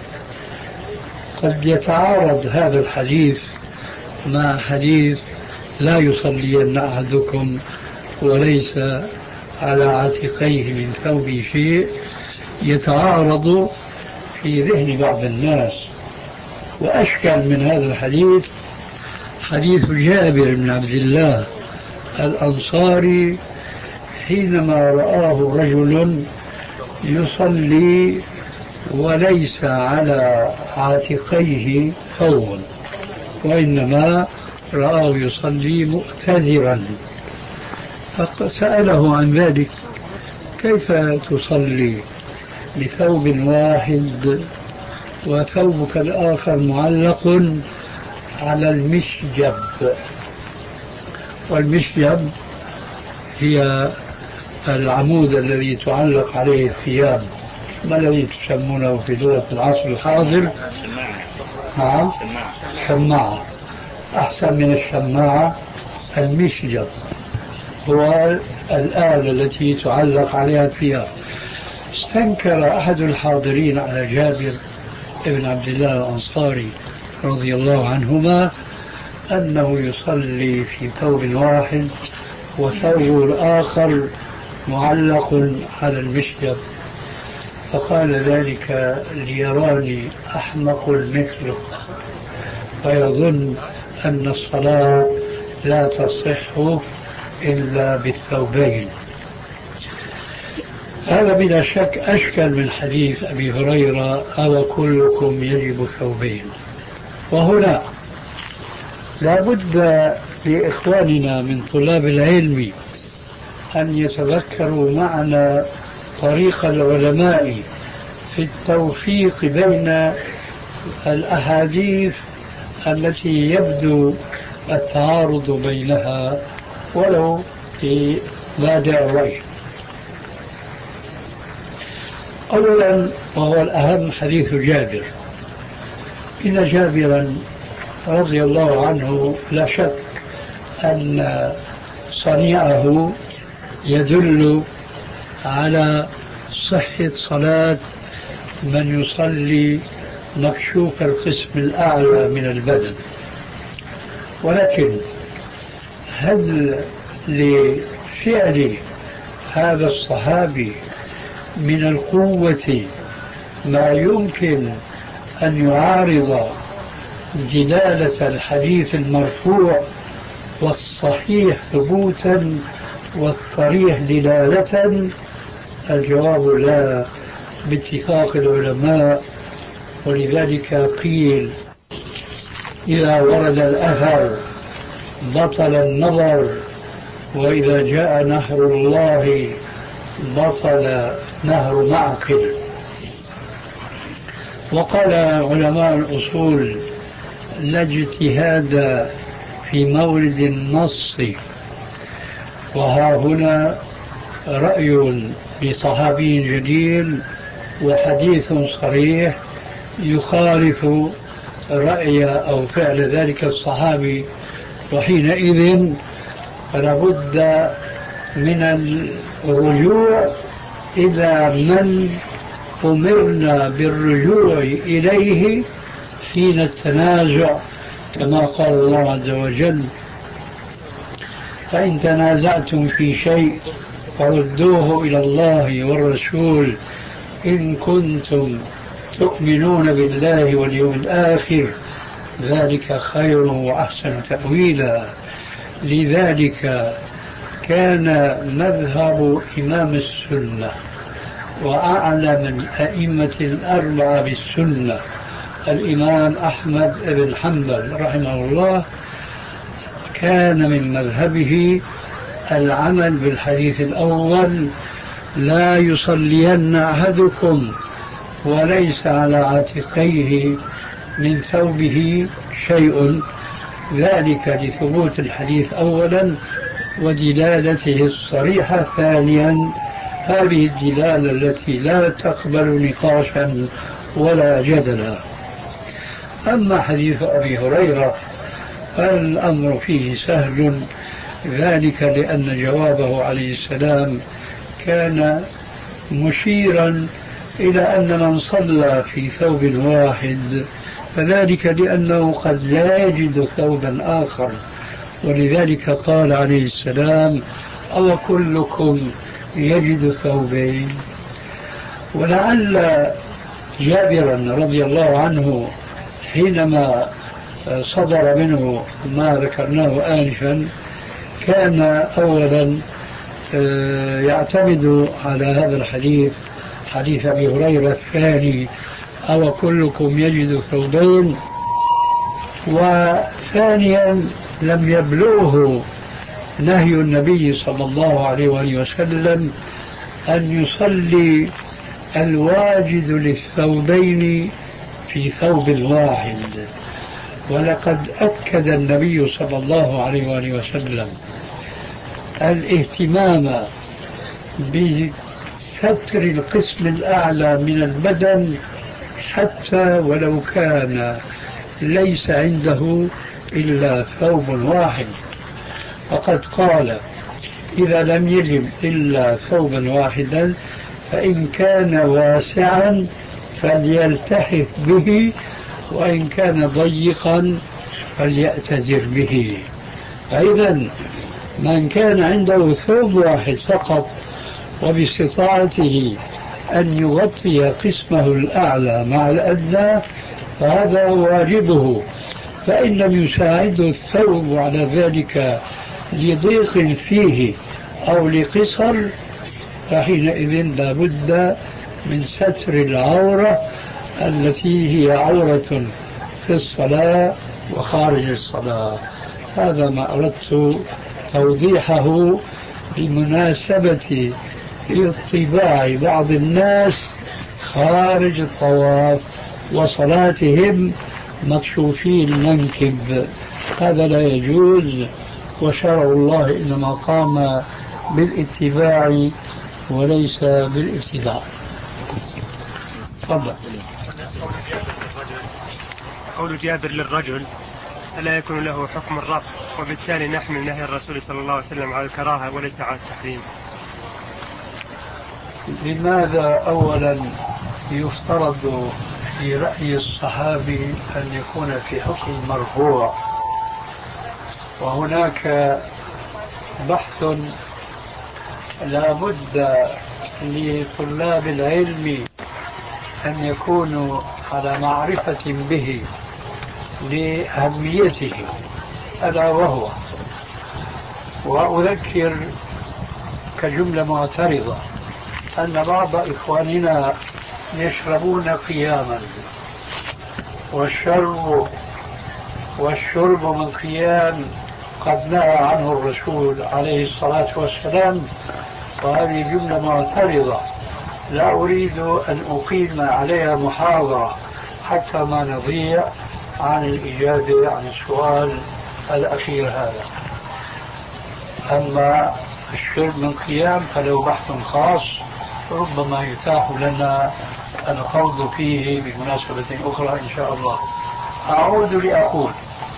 قد يتعارض هذا الحديث مع حديث لا يصلين أحدكم وليس على عاتقيه من ثوبه شيء، يتعارض في ذهن بعض الناس. وأشكل من هذا الحديث حديث جابر بن عبد الله الأنصاري حينما رآه رجل يصلي وليس على عاتقيه ثوب، وإنما رآه يصلي مؤتزرا، فسأله عن ذلك كيف تصلي بثوب واحد وثوبك الآخر معلق على المشجب؟ والمشجب هي العمود الذي تعلق عليه الثياب، ما الذي تسمونه في لغة العصر الحاضر؟ نعم، شماعة. أحسن من الشماعة المشجب، هو الآلة التي تعلق عليها الثياب. استنكر أحد الحاضرين على جابر بن عبد الله الأنصاري رضي الله عنهما أنه يصلي في ثوب واحد وثوب الآخر معلق على المشجب، فقال ذلك ليراني أحمق مثله فيظن أن الصلاة لا تصح إلا بالثوبين. هذا بلا شك أشكل من حديث أبي هريرة أو كلكم يجب ثوبين. وهنا لا بد لإخواننا من طلاب العلم أن يتذكروا معنا طريق العلماء في التوفيق بين الأحاديث التي يبدو التعارض بينها ولو في بادئ الرأي. أولا وهو الأهم حديث جابر. إن جابرا رضي الله عنه لا شك أن صنيعه يدل على صحة صلاة من يصلي مكشوف القسم الأعلى من البدن، ولكن هل لفعل هذا الصحابي من القوة ما يمكن أن يعارض دلالة الحديث المرفوع والصحيح ثبوتا والصريح دلالة؟ الجواب لا باتفاق العلماء. ولذلك قيل إذا ورد الأثر بطل النظر، وإذا جاء نهر الله بطل نهر معقل. وقال علماء الأصول لا اجتهاد في مورد النص، وها هنا رأي لصحابي جليل وحديث صريح يخالف رأي أو فعل ذلك الصحابي، وحينئذ لابد من الرجوع إلى من أمرنا بالرجوع إليه حين التنازع، كما قال الله عز وجل: فإن تنازعتم في شيء فردوه إلى الله والرسول إن كنتم تؤمنون بالله واليوم الآخر، ذلك خير وأحسن تأويلا. لذلك كان مذهب إمام السنة وأعلم الأئمة الأربعة بالسنة الإمام أحمد بن حنبل رحمه الله، كان من مذهبه العمل بالحديث الأول: لا يصلين أحدكم وليس على عاتقيه من ثوبه شيء، ذلك لثبوت الحديث أولا ودلالته الصريحة ثانيا، هذه الدلالة التي لا تقبل نقاشا ولا جدلا. أما حديث أبي هريرة فالأمر فيه سهل، ذلك لأن جوابه عليه السلام كان مشيرا إلى أن من صلى في ثوب واحد فذلك لأنه قد لا يجد ثوبا آخر، ولذلك قال عليه السلام: أو كلكم يجد ثوبين. ولعل جابرا رضي الله عنه حينما صدر منه ما ذكرناه آنفا كان أولا يعتمد على هذا الحديث، حديث أبي هريرة الثاني: أو كلكم يجد ثوبين. وثانيا لم يبلغه نهي النبي صلى الله عليه وآله وسلم أن يصلي الواجد للثوبين في ثوب واحد، ولقد أكد النبي صلى الله عليه وآله وسلم الاهتمام بستر القسم الأعلى من البدن حتى ولو كان ليس عنده إلا ثوب واحد، فقد قال: إذا لم يجب إلا ثوبا واحدا فإن كان واسعا فليلتحف به، وإن كان ضيقا فليأتذر به. فإذا من كان عنده ثوب واحد فقط وباستطاعته أن يغطي قسمه الأعلى مع الأدنى فهذا واجبه، فإن لم يساعده الثوب على ذلك لضيق فيه أو لقصر فحينئذ لا بد من ستر العورة التي هي عورة في الصلاة وخارج الصلاة. هذا ما أردت توضيحه بمناسبة اطباع بعض الناس خارج الطواف وصلاتهم مكشوفين المنكب، هذا لا يجوز. وشرع الله إنما قام بالاتباع وليس بالابتداع. تفضل. قول جابر للرجل ألا يكون له حكم الرفع، وبالتالي نحمل نهي الرسول صلى الله عليه وسلم على الكراهة وليس على التحريم. لماذا أولا يفترض في رأي الصحابي أن يكون في حكم مرفوع، وهناك بحث لا بد لطلاب العلم أن يكونوا على معرفة به لأهميته، ألا وهو، وأذكر كجملة معترضة أن بعض إخواننا يشربون قياما، والشرب والشرب من قيام قد نهى عنه الرسول عليه الصلاة والسلام، وهذه جملة معترضة لا أريد أن أقيم عليها محاضرة حتى ما نضيع عن الإجابة عن السؤال الأخير هذا. أما الشرب من قيام فله بحث خاص ربما يتاح لنا الخوض فيه بمناسبة أخرى إن شاء الله. أعود لأقول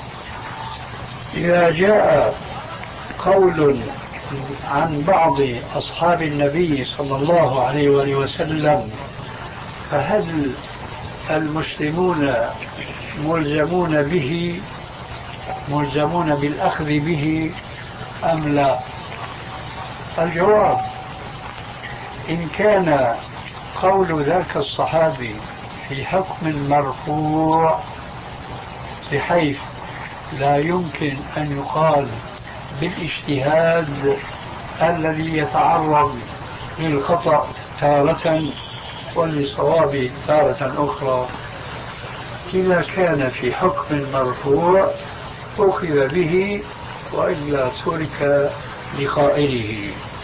إذا جاء قول عن بعض أصحاب النبي صلى الله عليه وآله وسلم، فهل المسلمون ملزمون به ملزمون بالأخذ به أم لا؟ الجواب: إن كان قول ذاك الصحابي في حكم مرفوع بحيث لا يمكن أن يقال بالاجتهاد الذي يتعرض للخطأ تارة وللصواب تارة أخرى، إذا كان في حكم مرفوع أخذ به وإلا ترك لقائله.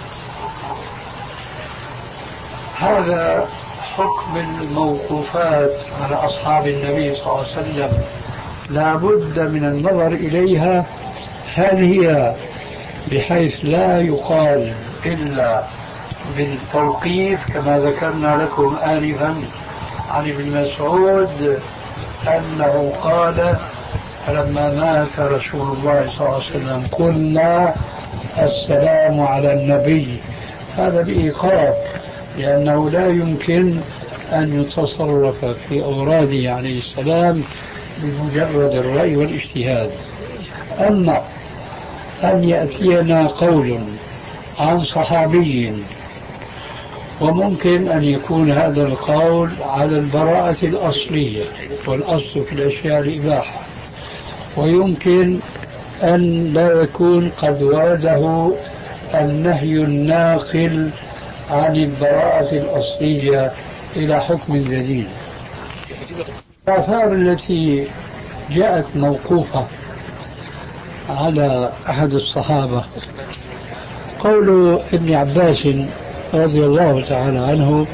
هذا حكم الموقوفات على أصحاب النبي صلى الله عليه وسلم لا بد من النظر إليها، هل هي بحيث لا يقال إلا بالتوقيف كما ذكرنا لكم آنفا عن ابن مسعود أنه قال فلما مات رسول الله صلى الله عليه وسلم قلنا السلام على النبي، هذا بإيقاف لأنه لا يمكن أن يتصرف في أوراده عليه السلام بمجرد الرأي والاجتهاد. أما أن يأتينا قول عن صحابي وممكن أن يكون هذا القول على البراءة الأصلية والأصل في الأشياء الإباحة، ويمكن أن لا يكون قد ورده النهي الناقل عن البراءة الأصلية إلى حكم جديد. الآثار التي جاءت موقوفة على أحد الصحابة قول ابن عباس رضي الله تعالى عنه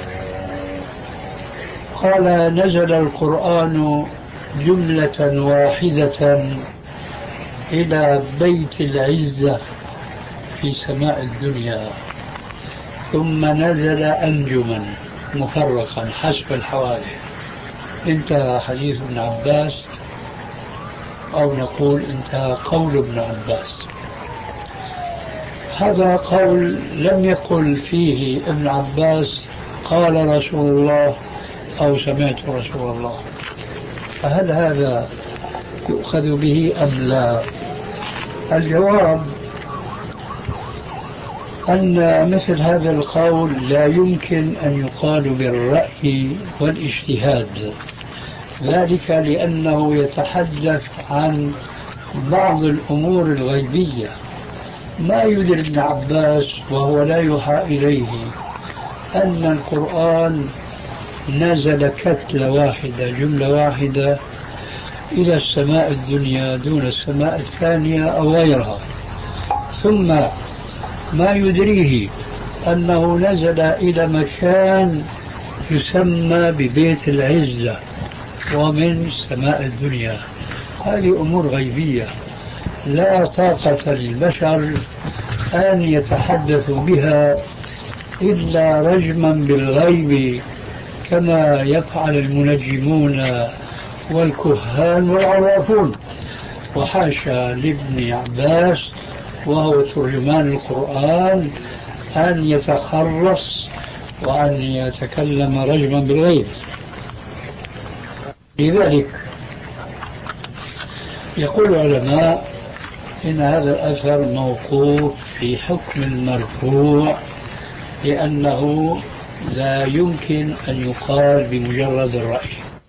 قال نزل القرآن جملة واحدة إلى بيت العزة في سماء الدنيا، ثم نزل أنجما مفرقا حسب الحوادث. انتهى حديث ابن عباس، أو نقول انتهى قول ابن عباس. هذا قول لم يقل فيه ابن عباس قال رسول الله أو سمعت رسول الله، فهل هذا يؤخذ به أم لا؟ الجواب أن مثل هذا القول لا يمكن أن يقال بالرأي والاجتهاد، ذلك لأنه يتحدث عن بعض الأمور الغيبية ما يدري ابن عباس وهو لا يوحى إليه أن القرآن نزل كتلة واحدة جملة واحدة إلى السماء الدنيا دون السماء الثانية أو غيرها، ثم ما يدريه أنه نزل إلى مكان يسمى ببيت العزة ومن سماء الدنيا. هذه أمور غيبية لا طاقة للبشر أن يتحدثوا بها إلا رجما بالغيب كما يفعل المنجمون والكهان والعرافون. وحاشا لابن عباس وهو ترجمان القرآن أن يتخرص وأن يتكلم رجما بالغيب. لذلك يقول العلماء إن هذا الأثر موقوف في حكم المرفوع لأنه لا يمكن أن يقال بمجرد الرأي.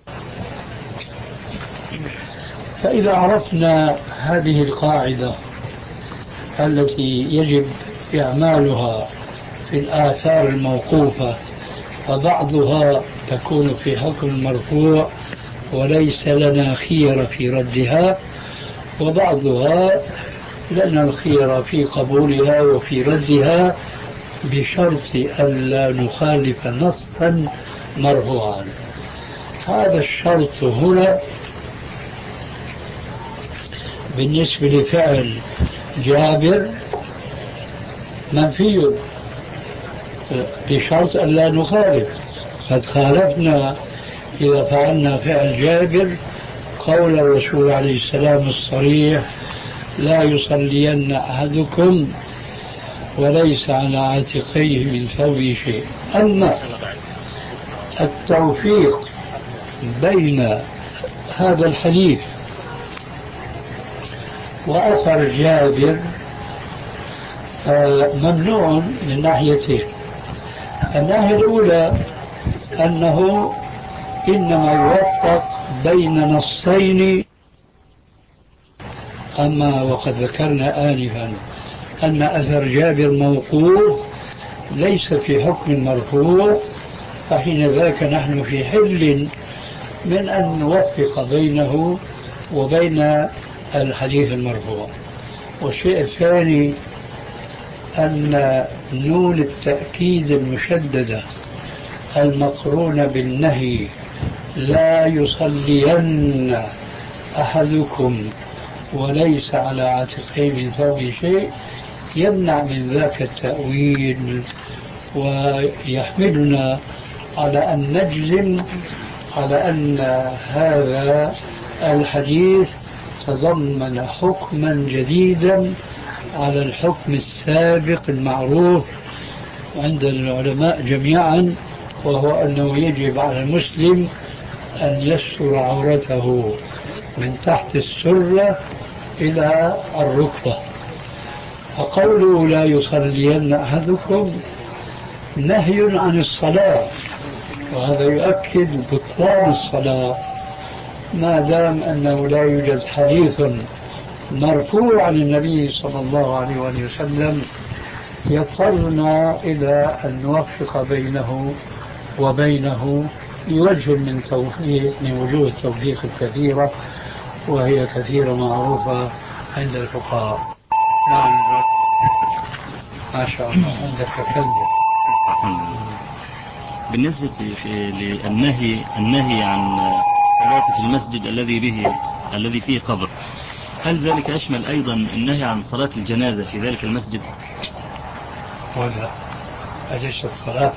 فإذا عرفنا هذه القاعدة التي يجب إعمالها في الآثار الموقوفة، فبعضها تكون في حكم المرفوع وليس لنا خير في ردها، وبعضها لنا الخير في قبولها وفي ردها بشرط ألا نخالف نصا مرفوعا. هذا الشرط هنا بالنسبة لفعل جابر منفي بشرط ألا نخالف. قد خالفنا إذا فعلنا فعل جابر قول الرسول عليه السلام الصريح: لا يصلين أحدكم وليس على عاتقيه من ثوبه شيء. أما التوفيق بين هذا الحديث وأثر جابر ممنوع من ناحيتين. الناحية الأولى أنه إنما يوفق بين نصين، أما وقد ذكرنا آنفا أن أثر جابر موقوف ليس في حكم المرفوع، فحين ذاك نحن في حل من أن نوفق بينه وبين الحديث المرفوع. والشيء الثاني أن نون التأكيد المشددة المقرونة بالنهي لا يصلين أحدكم وليس على عاتقه من ثوبه شيء يمنع من ذاك التأويل، ويحملنا على أن نجزم على أن هذا الحديث تضمن حكما جديدا على الحكم السابق المعروف عند العلماء جميعا، وهو أنه يجب على المسلم أن يستر عورته من تحت السرة إلى الركبة. فقوله لا يصلين أحدكم نهي عن الصلاة، وهذا يؤكد بطلان الصلاة ما دام أنه لا يوجد حديث مرفوع عن النبي صلى الله عليه وسلم يضطرنا إلى أن نوفق بينه وبينه بوجه من توفيق من وجوه التوفيق الكثيرة، وهي كثيرة معروفة عند الفقهاء. نعم ما شاء الله عندك كلمة. بالنسبة للنهي النهي عن الصلاة في المسجد الذي به الذي فيه قبر، هل ذلك يشمل أيضا النهي عن صلاة الجنازة في ذلك المسجد؟ ولا أليست صلاة؟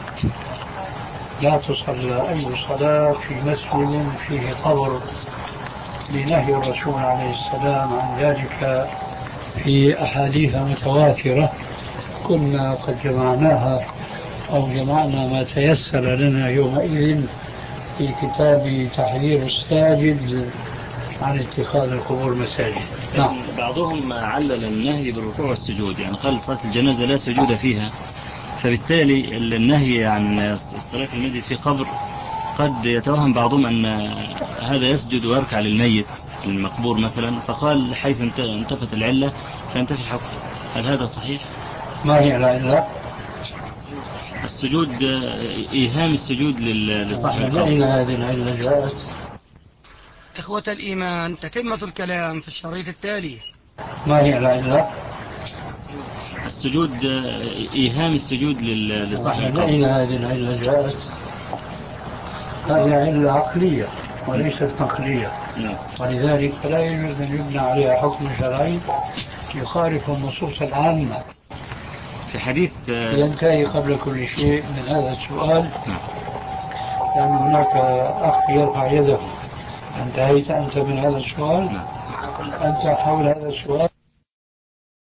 لا تصلى أي صلاة في مسجد فيه قبر لنهي الرسول عليه السلام عن ذلك في أحاديث متواترة كنا قد جمعناها أو جمعنا ما تيسر لنا يومئذ في كتاب تحذير الساجد عن اتخاذ القبور مساجد. نعم. بعضهم علل النهي بالركوع والسجود، يعني قال صلاة الجنازة لا سجود فيها، فبالتالي النهي عن الصلاة في المسجد في قبر قد يتوهم بعضهم أن هذا يسجد ويركع للميت المقبور مثلا، فقال حيث انتفت العلة فانتفي الحكم. هل هذا صحيح؟ ما هي العلة؟ السجود، إيهام السجود لصاحب القبر. أين هذه العلة جاءت؟ إخوة الإيمان، تتمة الكلام في الشريط التالي. ما هي العلة؟ السجود، إيهام السجود لصاحب القبر. أين هذه العلة جاءت؟ هذه علة عقلية وليست نقلية، نعم. ولذلك فلا يجوز أن يبنى عليها حكم شرعي يخالف النصوص العامة. في حديث ينتهي قبل كل شيء من هذا السؤال، نعم. لأن هناك أخ يرفع يده. انتهيت أنت من هذا السؤال؟ نعم. أنت حول هذا السؤال